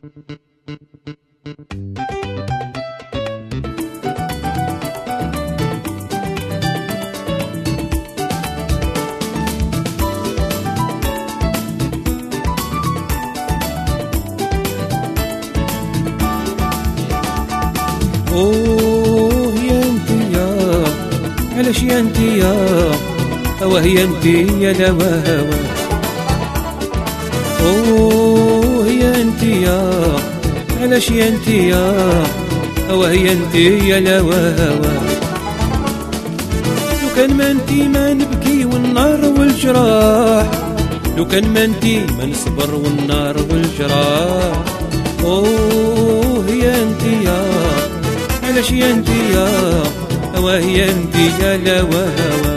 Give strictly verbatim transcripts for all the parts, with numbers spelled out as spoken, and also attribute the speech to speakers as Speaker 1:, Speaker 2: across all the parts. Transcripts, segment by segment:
Speaker 1: اوه يا انتي يا علاش يا انتي يا هوا هي انتي يا لوا هوا. اوه يا انتي يا علاش يا انتي يا هوا هي انتي يا لوا هوا. لو كان ما انتي ما نبكي والنار والجراح، لو كان ما انتي ما نصبر والنار والجراح. اوه يا انتي يا علاش يا انتي يا هوا هي انتي يا لوا هوا.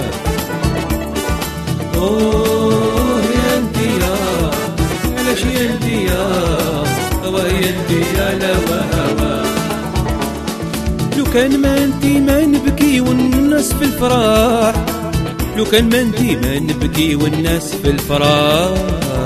Speaker 1: اوه يا انتي يا علاش يا انتي يا هوا هي انتي يا لوا هوا. لو كان ما انتي ما نبكي والناس في الفرح، لو كان ما انتي ما نبكي والناس في الفرح.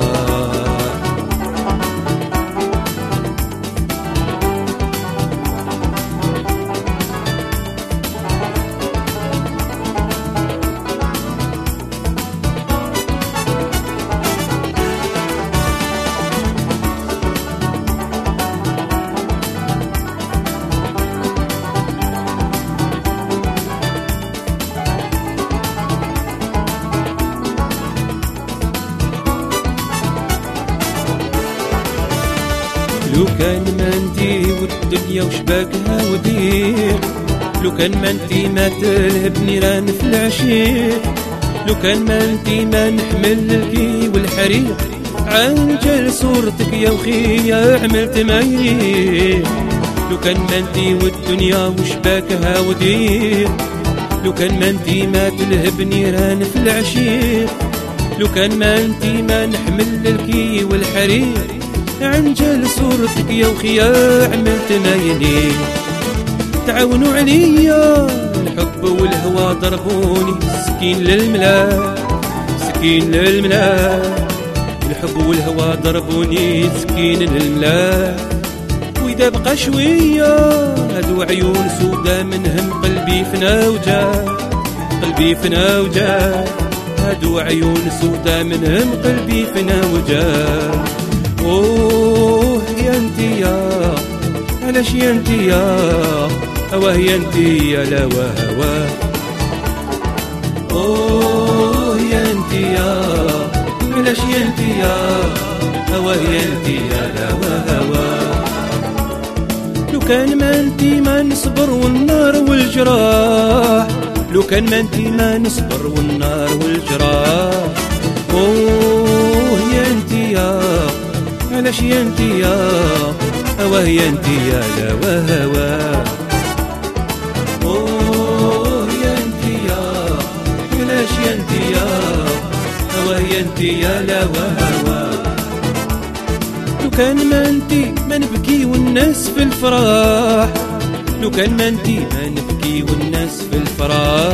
Speaker 1: لو كان ما انتي والدنيا وشباكها وديق، لو كان ما انتي ما تلهب نيران في العشيق، لو كان ما انتي ما نحمل الكي والحريق، عنجل صورتك يا وخيا عملت مايق. لو كان ما انتي والدنيا وشباكها وديق، لو كان ما انتي ما تلهب نيران في العشيق، لو كان ما انتي ما نحمل الكي والحريق، عنجل صورتك يا وخيا عملت مايلين. تعاونوا عليا الحب والهوى ضربوني سكين للملا، سكين للملا. الحب والهوى ضربوني سكين للملا. واذا بقى شويه هادو عيون سودا منهم قلبي فنا وجا، قلبي فنا وجا. هادو عيون سودا منهم قلبي فنا وجا. اوه يا انتي يا علاش يا انتي يا هوا هي انتي يا لوا هوا. اوه يا انتي يا علاش يا انتي يا هوا هي انتي يا لوا هوا. لو كان ما انتي ما نصبر والنار والجراح، لو كان ما انتي ما نصبر والنار والجراح. اوه يا انتي يا علاش يا انتي يا هوا هي انتي يا لوا هوا. اوه يا انتي يا علاش يا انتي يا هوا هي انتي يا لوا هوا. لو كان ما انتي ما نبكي والناس في الفرح، لو كان ما انتي ما نبكي والناس في الفرح.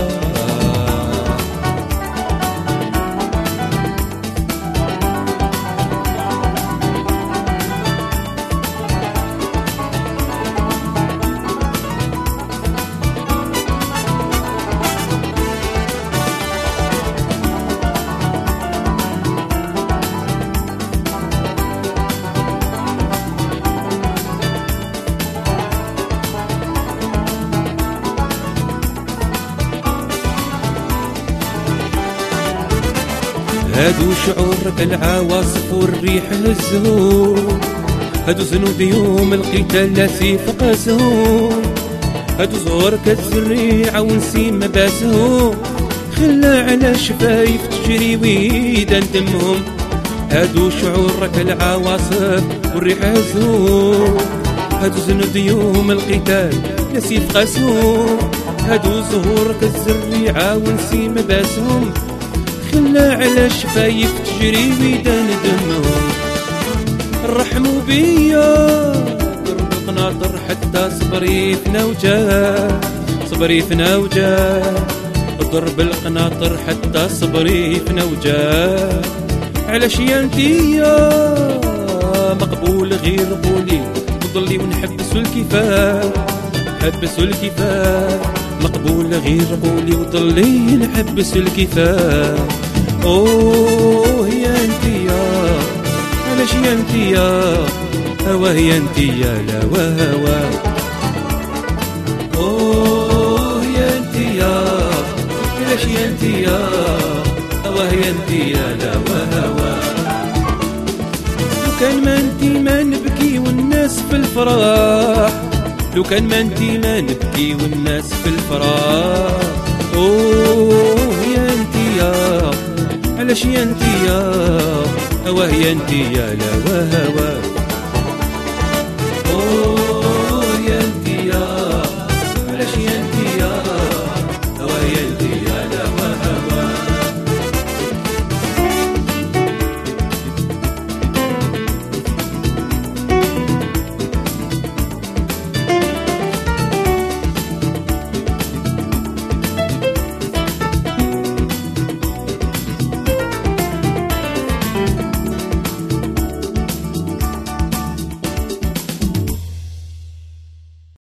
Speaker 1: هادو شعورك العواصف والريح الزهور، هادو زنود يوم القتال لا سيف قاسهم، هادو زهورك الزريعة ونسيم باسهم، خلا على شفايف تجري ويدان دمهم. هادو شعورك العواصف والريح الزهور، هادو زنود يوم القتال لا سيف قاسهم، هادو زهورك الزريعة ونسيم باسهم، خلا على شفايف تجري ويدان دمهم. رحموا بيا ضرب القناطر حتى صبري في نوجه، صبري في نوجه. ضرب القناطر حتى صبري في نوجه. علاش يا انتي يا مقبول غير قولي الكفاح، حبسوا الكفاح، مقبول غير قولي وضلي نحبس الكفاح. اوه يا انتيا علاش يا انتيا هوا يا انتيا لا وهوا. اوه يا انتيا علاش يا انتيا هوا يا انتيا لا وهوا. لو كان ما انتي ما نبكي والناس في الفرح، لو كان ما انتي ما نبكي والناس في الفرح. اوه يا انتيا علاش يا انتيا هوا يا انتيا لا وهوا.